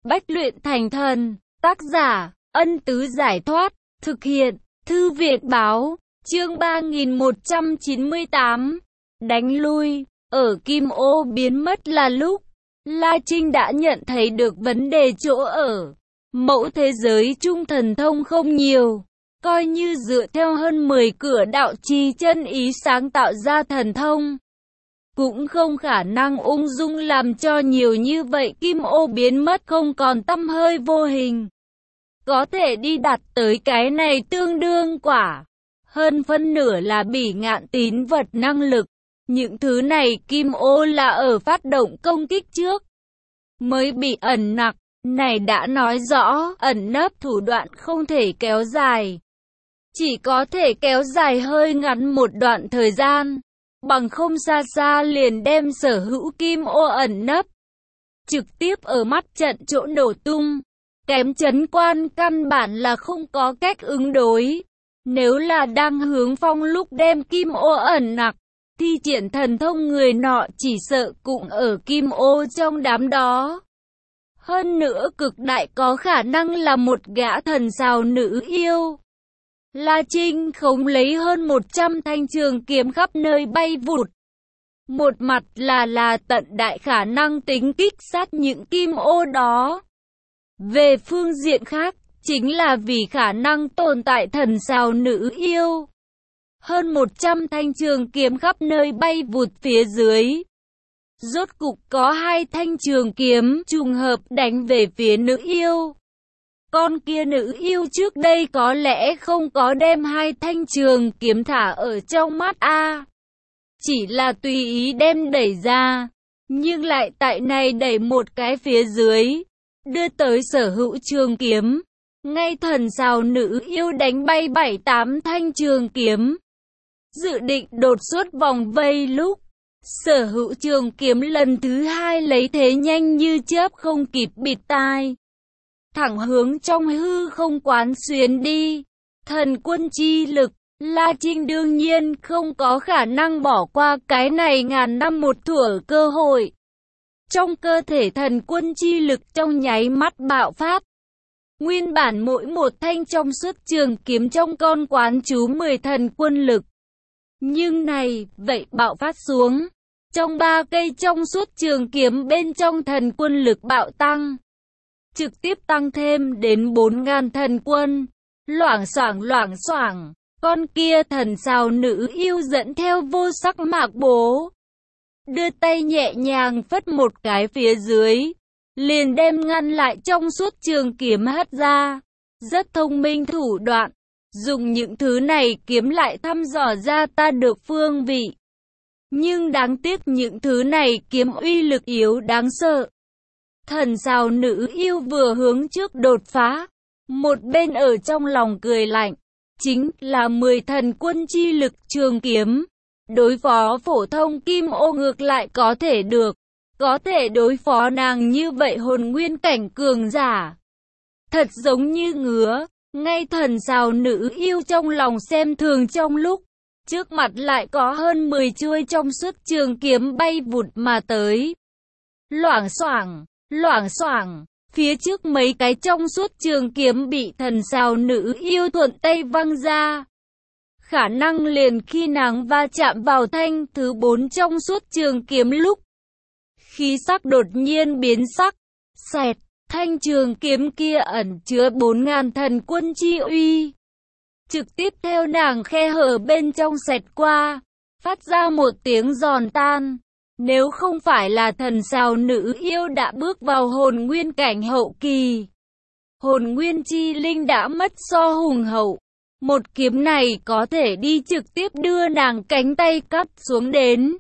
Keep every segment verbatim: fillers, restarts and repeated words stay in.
Bách luyện thành thần. Tác giả, Ân Tứ Giải Thoát. Thực hiện, Thư Việt Báo. Chương ba nghìn một trăm chín mươi tám. Đánh lui. Ở Kim Ô biến mất là lúc La Trinh đã nhận thấy được vấn đề chỗ ở. Mẫu thế giới trung thần thông không nhiều. Coi như dựa theo hơn mười cửa đạo chi chân ý sáng tạo ra thần thông, cũng không khả năng ung dung làm cho nhiều như vậy Kim Ô biến mất không còn tăm hơi vô hình. Có thể đi đặt tới cái này tương đương quả. Hơn phân nửa là bỉ ngạn tín vật năng lực. Những thứ này Kim Ô là ở phát động công kích trước mới bị ẩn nặc. Này đã nói rõ ẩn nấp thủ đoạn không thể kéo dài. Chỉ có thể kéo dài hơi ngắn một đoạn thời gian. Bằng không xa xa liền đem sở hữu Kim Ô ẩn nấp trực tiếp ở mắt trận chỗ nổ tung. Kém chấn quan căn bản là không có cách ứng đối. Nếu là đang hướng phong lúc đem Kim Ô ẩn nặc, thi triển thần thông người nọ chỉ sợ cũng ở Kim Ô trong đám đó. Hơn nữa cực đại có khả năng là một gã thần sao nữ yêu. La Trinh khống lấy hơn một trăm thanh trường kiếm khắp nơi bay vụt. Một mặt là là tận đại khả năng tính kích sát những Kim Ô đó. Về phương diện khác, chính là vì khả năng tồn tại thần sao nữ yêu. Hơn một trăm thanh trường kiếm khắp nơi bay vụt phía dưới. Rốt cục có hai thanh trường kiếm trùng hợp đánh về phía nữ yêu. Con kia nữ yêu trước đây có lẽ không có đem hai thanh trường kiếm thả ở trong mắt a, chỉ là tùy ý đem đẩy ra, nhưng lại tại này đẩy một cái phía dưới, đưa tới sở hữu trường kiếm. Ngay thần sao nữ yêu đánh bay bảy tám thanh trường kiếm. Dự định đột xuất vòng vây lúc sở hữu trường kiếm lần thứ hai lấy thế nhanh như chớp không kịp bịt tai, thẳng hướng trong hư không quán xuyến đi. Thần quân chi lực, La Trinh đương nhiên không có khả năng bỏ qua cái này ngàn năm một thuở cơ hội. Trong cơ thể thần quân chi lực trong nháy mắt bạo phát. Nguyên bản mỗi một thanh trong suốt trường kiếm trong con quán chú mười thần quân lực. Nhưng này, vậy bạo phát xuống. Trong ba cây trong suốt trường kiếm bên trong thần quân lực bạo tăng. Trực tiếp tăng thêm đến bốn ngàn thần quân. Loảng xoảng loảng xoảng. Con kia thần sao nữ yêu dẫn theo vô sắc mạc bố. Đưa tay nhẹ nhàng phất một cái phía dưới. Liền đem ngăn lại trong suốt trường kiếm hất ra. Rất thông minh thủ đoạn. Dùng những thứ này kiếm lại thăm dò ra ta được phương vị. Nhưng đáng tiếc những thứ này kiếm uy lực yếu đáng sợ. Thần sao nữ yêu vừa hướng trước đột phá. Một bên ở trong lòng cười lạnh. Chính là mười thần quân chi lực trường kiếm. Đối phó phổ thông Kim Ô ngược lại có thể được. Có thể đối phó nàng như vậy hồn nguyên cảnh cường giả. Thật giống như ngứa. Ngay thần sao nữ yêu trong lòng xem thường trong lúc. Trước mặt lại có hơn mười chuôi trong suốt trường kiếm bay vụt mà tới. Loảng xoảng, loảng xoảng. Phía trước mấy cái trong suốt trường kiếm bị thần sao nữ yêu thuận tay văng ra. Khả năng liền khi nàng va chạm vào thanh thứ bốn trong suốt trường kiếm lúc. Khí sắc đột nhiên biến sắc. Xẹt, thanh trường kiếm kia ẩn chứa bốn ngàn thần quân chi uy. Trực tiếp theo nàng khe hở bên trong xẹt qua. Phát ra một tiếng giòn tan. Nếu không phải là thần sao nữ yêu đã bước vào hồn nguyên cảnh hậu kỳ. Hồn nguyên chi linh đã mất so hùng hậu. Một kiếm này có thể đi trực tiếp đưa nàng cánh tay cắt xuống đến.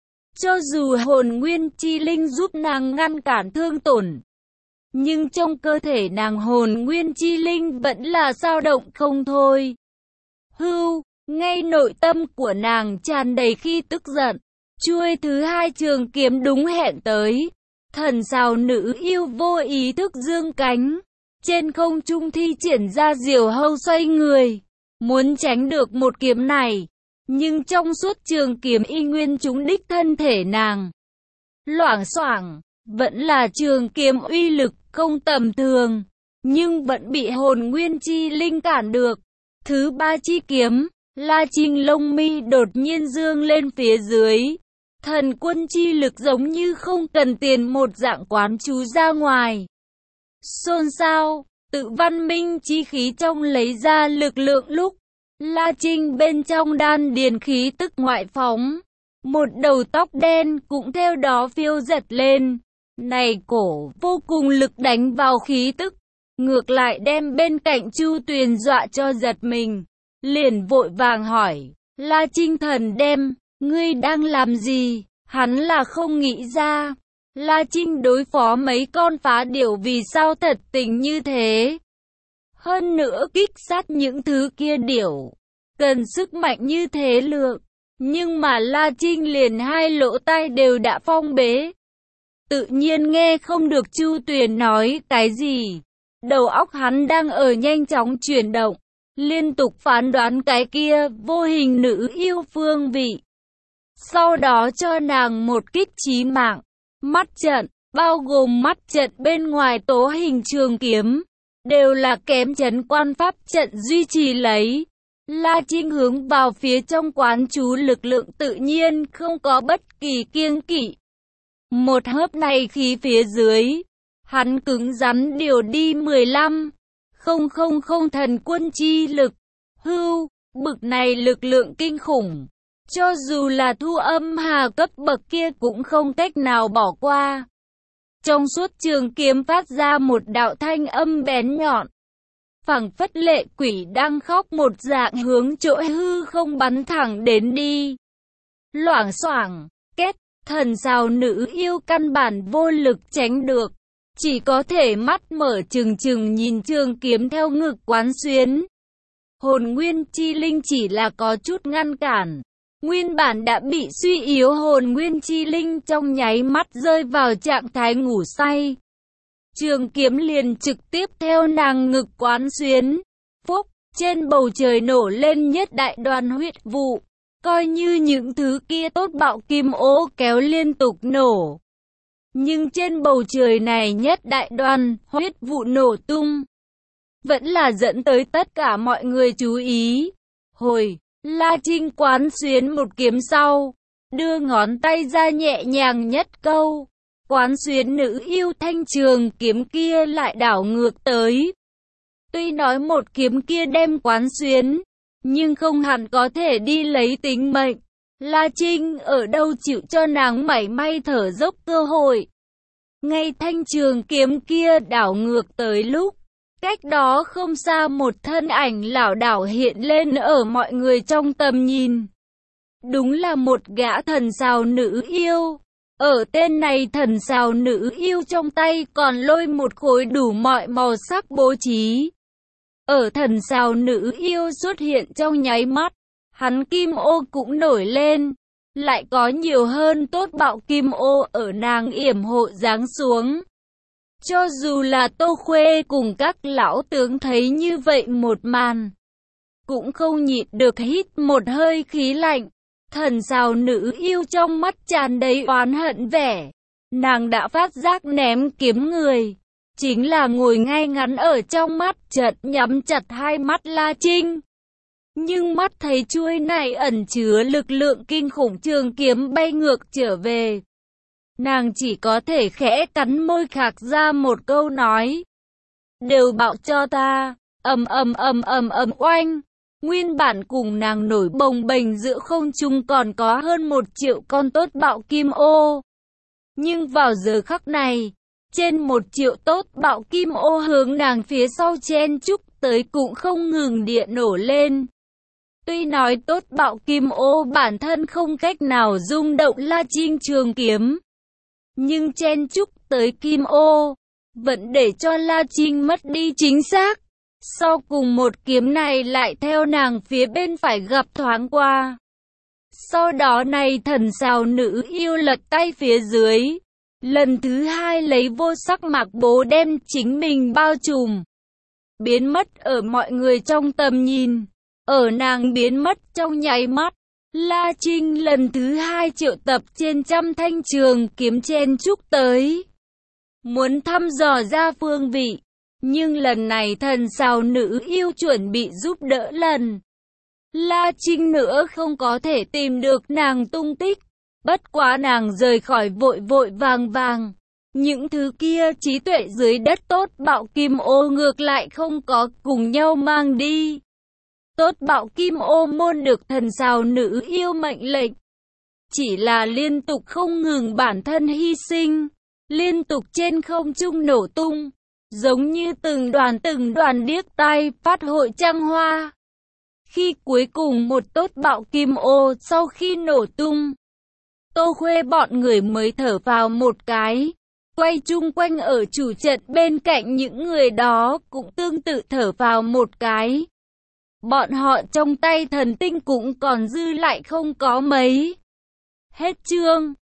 Cho dù hồn nguyên chi linh giúp nàng ngăn cản thương tổn. Nhưng trong cơ thể nàng hồn nguyên chi linh vẫn là dao động không thôi. Hưu, ngay nội tâm của nàng tràn đầy khi tức giận. Chuôi thứ hai trường kiếm đúng hẹn tới. Thần sao nữ yêu vô ý thức dương cánh. Trên không trung thi triển ra diều hâu xoay người. Muốn tránh được một kiếm này. Nhưng trong suốt trường kiếm y nguyên trúng đích thân thể nàng. Loảng xoảng. Vẫn là trường kiếm uy lực không tầm thường, nhưng vẫn bị hồn nguyên chi linh cản được. Thứ ba chi kiếm, La Trinh lông mi đột nhiên dương lên phía dưới. Thần quân chi lực giống như không cần tiền một dạng quán chú ra ngoài. Xôn xao, tự văn minh chi khí trong lấy ra lực lượng lúc La Trinh bên trong đan điền khí tức ngoại phóng. Một đầu tóc đen cũng theo đó phiêu giật lên. Này cổ vô cùng lực đánh vào khí tức. Ngược lại đem bên cạnh Chu Tuyền dọa cho giật mình. Liền vội vàng hỏi, La Trinh thần đem, ngươi đang làm gì? Hắn là không nghĩ ra. La Trinh đối phó mấy con phá điểu vì sao thật tình như thế. Hơn nữa kích sát những thứ kia điểu. Cần sức mạnh như thế lượng. Nhưng mà La Trinh liền hai lỗ tai đều đã phong bế. Tự nhiên nghe không được Chu Tuyền nói cái gì. Đầu óc hắn đang ở nhanh chóng chuyển động. Liên tục phán đoán cái kia vô hình nữ yêu phương vị. Sau đó cho nàng một kích chí mạng. Mắt trận, bao gồm mắt trận bên ngoài tố hình trường kiếm. Đều là kém chấn quan pháp trận duy trì lấy. La Trinh hướng vào phía trong quán chú lực lượng tự nhiên không có bất kỳ kiêng kỵ. Một hớp này khí phía dưới, hắn cứng rắn điều đi mười lăm không không không thần quân chi lực. Hưu, bực này lực lượng kinh khủng. Cho dù là thu âm hà cấp bậc kia cũng không cách nào bỏ qua. Trong suốt trường kiếm phát ra một đạo thanh âm bén nhọn. Phảng phất lệ quỷ đang khóc một dạng hướng chỗ hư không bắn thẳng đến đi. Loảng xoảng, kết, thần sao nữ yêu căn bản vô lực tránh được. Chỉ có thể mắt mở trừng trừng nhìn trường kiếm theo ngực quán xuyến. Hồn nguyên chi linh chỉ là có chút ngăn cản. Nguyên bản đã bị suy yếu hồn nguyên chi linh trong nháy mắt rơi vào trạng thái ngủ say. Trường kiếm liền trực tiếp theo nàng ngực quán xuyến. Phúc, trên bầu trời nổ lên nhất đại đoàn huyết vụ. Coi như những thứ kia tốt bạo kim ô kéo liên tục nổ. Nhưng trên bầu trời này nhất đại đoàn huyết vụ nổ tung. Vẫn là dẫn tới tất cả mọi người chú ý. Hồi, La Trinh quán xuyến một kiếm sau. Đưa ngón tay ra nhẹ nhàng nhất câu. Quán xuyến nữ yêu thanh trường kiếm kia lại đảo ngược tới. Tuy nói một kiếm kia đem quán xuyến, nhưng không hẳn có thể đi lấy tính mệnh. La Trinh ở đâu chịu cho nàng mảy may thở dốc cơ hội. Ngay thanh trường kiếm kia đảo ngược tới lúc, cách đó không xa một thân ảnh lảo đảo hiện lên ở mọi người trong tầm nhìn. Đúng là một gã thần sao nữ yêu. Ở tên này thần sao nữ yêu trong tay còn lôi một khối đủ mọi màu sắc bố trí. Ở thần sao nữ yêu xuất hiện trong nháy mắt, hắn kim ô cũng nổi lên. Lại có nhiều hơn tốt bạo kim ô ở nàng yểm hộ giáng xuống. Cho dù là Tô Khuê cùng các lão tướng thấy như vậy một màn, cũng không nhịn được hít một hơi khí lạnh. Thần sao nữ yêu trong mắt tràn đầy oán hận vẻ. Nàng đã phát giác ném kiếm người. Chính là ngồi ngay ngắn ở trong mắt chợt nhắm chặt hai mắt La Trinh. Nhưng mắt thấy chuôi này ẩn chứa lực lượng kinh khủng trường kiếm bay ngược trở về. Nàng chỉ có thể khẽ cắn môi khạc ra một câu nói. Đều bạo cho ta, ầm ầm ầm ầm ầm oanh. Nguyên bản cùng nàng nổi bồng bềnh giữa không trung còn có hơn một triệu con tốt bạo kim ô. Nhưng vào giờ khắc này, trên một triệu tốt bạo kim ô hướng nàng phía sau chen chúc tới cũng không ngừng điện nổ lên. Tuy nói tốt bạo kim ô bản thân không cách nào rung động La Trinh trường kiếm, nhưng chen chúc tới kim ô, vẫn để cho La Trinh mất đi chính xác. Sau cùng một kiếm này lại theo nàng phía bên phải gặp thoáng qua. Sau đó này thần sao nữ yêu lật tay phía dưới. Lần thứ hai lấy vô sắc mạc bố đem chính mình bao trùm. Biến mất ở mọi người trong tầm nhìn. Ở nàng biến mất trong nháy mắt. La Trinh lần thứ hai triệu tập trên trăm thanh trường kiếm chen chúc tới. muốn thăm dò ra phương vị. Nhưng lần này thần sao nữ yêu chuẩn bị giúp đỡ lần La Trinh nữa không có thể tìm được nàng tung tích. Bất quá nàng rời khỏi vội vội vàng vàng. Những thứ kia trí tuệ dưới đất tốt bạo kim ô ngược lại không có cùng nhau mang đi. Tốt bạo kim ô môn được thần sao nữ yêu mệnh lệnh. Chỉ là liên tục không ngừng bản thân hy sinh. Liên tục trên không trung nổ tung. Giống như từng đoàn từng đoàn điếc tai phát hội trăng hoa. Khi cuối cùng một tốt bạo kim ô sau khi nổ tung, Tô Khuê bọn người mới thở vào một cái. Quay chung quanh ở chủ trận bên cạnh những người đó cũng tương tự thở vào một cái. Bọn họ trong tay thần tinh cũng còn dư lại không có mấy. Hết chương.